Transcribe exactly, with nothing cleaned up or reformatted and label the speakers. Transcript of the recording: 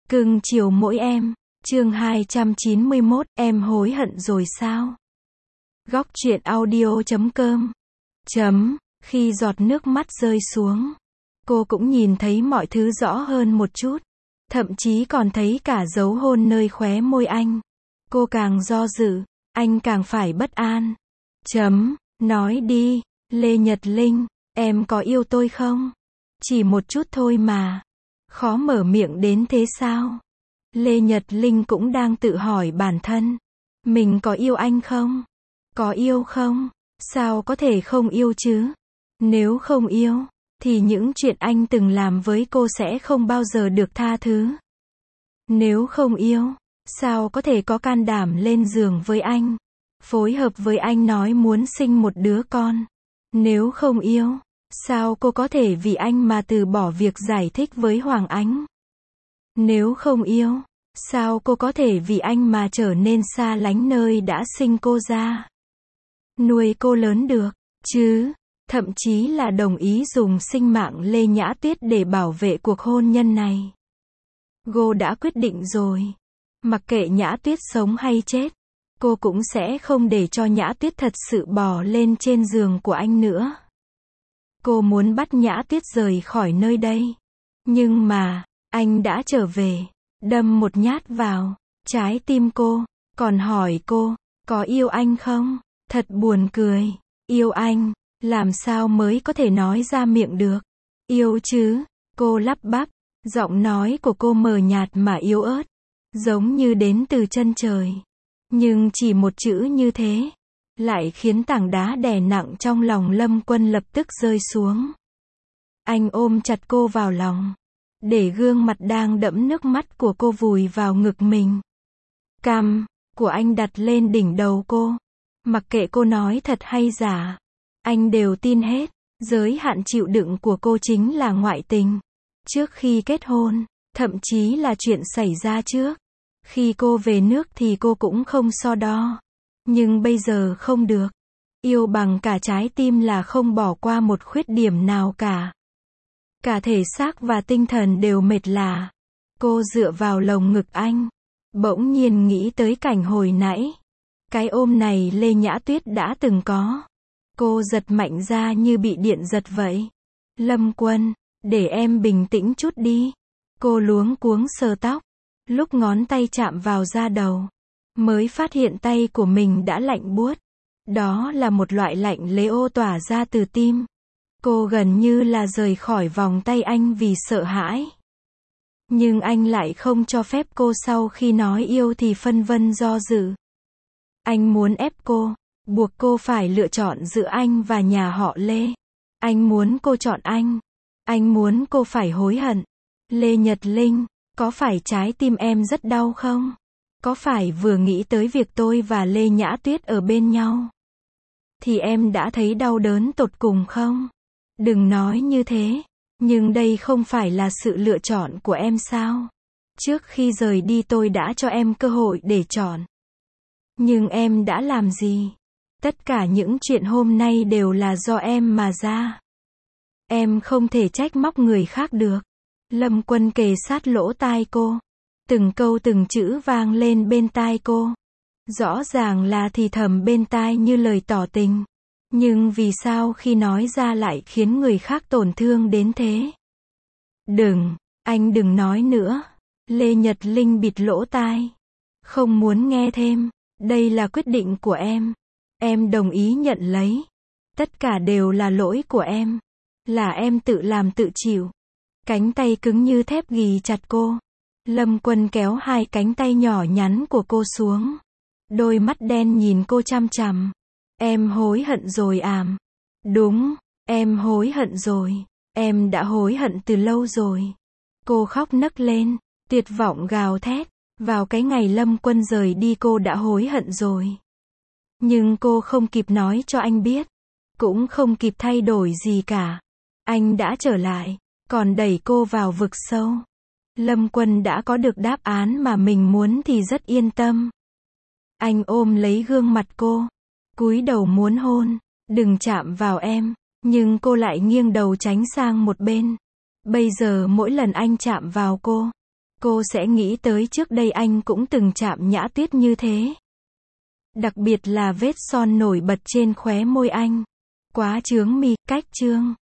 Speaker 1: Cưng chiều mỗi em. Chương hai trăm chín mươi mốt, em hối hận rồi sao? Góc truyện audio chấm com. Chấm, khi giọt nước mắt rơi xuống, cô cũng nhìn thấy mọi thứ rõ hơn một chút. Thậm chí còn thấy cả dấu hôn nơi khóe môi anh. Cô càng do dự, anh càng phải bất an. Chấm, nói đi, Lê Nhật Linh, em có yêu tôi không? Chỉ một chút thôi mà. Khó mở miệng đến thế sao? Lê Nhật Linh cũng đang tự hỏi bản thân. Mình có yêu anh không? Có yêu không? Sao có thể không yêu chứ? Nếu không yêu, thì những chuyện anh từng làm với cô sẽ không bao giờ được tha thứ. Nếu không yêu, sao có thể có can đảm lên giường với anh? Phối hợp với anh nói muốn sinh một đứa con. Nếu không yêu, sao cô có thể vì anh mà từ bỏ việc giải thích với Hoàng Ánh? Nếu không yêu, sao cô có thể vì anh mà trở nên xa lánh nơi đã sinh cô ra, nuôi cô lớn được, chứ? Thậm chí là đồng ý dùng sinh mạng Lê Nhã Tuyết để bảo vệ cuộc hôn nhân này. Cô đã quyết định rồi. Mặc kệ Nhã Tuyết sống hay chết, cô cũng sẽ không để cho Nhã Tuyết thật sự bò lên trên giường của anh nữa. Cô muốn bắt Nhã Tuyết rời khỏi nơi đây. Nhưng mà, anh đã trở về, đâm một nhát vào trái tim cô, còn hỏi cô, có yêu anh không? Thật buồn cười. Yêu anh, làm sao mới có thể nói ra miệng được? Yêu chứ, cô lắp bắp, giọng nói của cô mờ nhạt mà yếu ớt, giống như đến từ chân trời. Nhưng chỉ một chữ như thế, lại khiến tảng đá đè nặng trong lòng Lâm Quân lập tức rơi xuống. Anh ôm chặt cô vào lòng, để gương mặt đang đẫm nước mắt của cô vùi vào ngực mình. Cằm của anh đặt lên đỉnh đầu cô. Mặc kệ cô nói thật hay giả, anh đều tin hết. Giới hạn chịu đựng của cô chính là ngoại tình. Trước khi kết hôn, thậm chí là chuyện xảy ra trước. Khi cô về nước thì cô cũng không so đo. Nhưng bây giờ không được. Yêu bằng cả trái tim là không bỏ qua một khuyết điểm nào cả. Cả thể xác và tinh thần đều mệt lả. Cô dựa vào lồng ngực anh, bỗng nhiên nghĩ tới cảnh hồi nãy. Cái ôm này Lê Nhã Tuyết đã từng có. Cô giật mạnh ra như bị điện giật vậy. Lâm Quân, để em bình tĩnh chút đi. Cô luống cuống sờ tóc. Lúc ngón tay chạm vào da đầu, mới phát hiện tay của mình đã lạnh buốt. Đó là một loại lạnh lẽo tỏa ra từ tim. Cô gần như là rời khỏi vòng tay anh vì sợ hãi. Nhưng anh lại không cho phép cô sau khi nói yêu thì phân vân do dự. Anh muốn ép cô, buộc cô phải lựa chọn giữa anh và nhà họ Lê. Anh muốn cô chọn anh. Anh muốn cô phải hối hận. Lê Nhật Linh, có phải trái tim em rất đau không? Có phải vừa nghĩ tới việc tôi và Lê Nhã Tuyết ở bên nhau, thì em đã thấy đau đớn tột cùng không? Đừng nói như thế. Nhưng đây không phải là sự lựa chọn của em sao? Trước khi rời đi tôi đã cho em cơ hội để chọn. Nhưng em đã làm gì? Tất cả những chuyện hôm nay đều là do em mà ra. Em không thể trách móc người khác được. Lâm Quân kề sát lỗ tai cô. Từng câu từng chữ vang lên bên tai cô. Rõ ràng là thì thầm bên tai như lời tỏ tình. Nhưng vì sao khi nói ra lại khiến người khác tổn thương đến thế? Đừng, anh đừng nói nữa. Lê Nhật Linh bịt lỗ tai. Không muốn nghe thêm. Đây là quyết định của em. Em đồng ý nhận lấy. Tất cả đều là lỗi của em. Là em tự làm tự chịu. Cánh tay cứng như thép ghì chặt cô. Lâm Quân kéo hai cánh tay nhỏ nhắn của cô xuống. Đôi mắt đen nhìn cô chằm chằm. Em hối hận rồi àm. Đúng, em hối hận rồi. Em đã hối hận từ lâu rồi. Cô khóc nấc lên, tuyệt vọng gào thét. Vào cái ngày Lâm Quân rời đi cô đã hối hận rồi. Nhưng cô không kịp nói cho anh biết. Cũng không kịp thay đổi gì cả. Anh đã trở lại, còn đẩy cô vào vực sâu. Lâm Quân đã có được đáp án mà mình muốn thì rất yên tâm. Anh ôm lấy gương mặt cô, cúi đầu muốn hôn. Đừng chạm vào em. Nhưng cô lại nghiêng đầu tránh sang một bên. Bây giờ mỗi lần anh chạm vào cô, Cô sẽ nghĩ tới trước đây anh cũng từng chạm Nhã Tuyết như thế. Đặc biệt là vết son nổi bật trên khóe môi anh. Quá chướng mi, cách trương.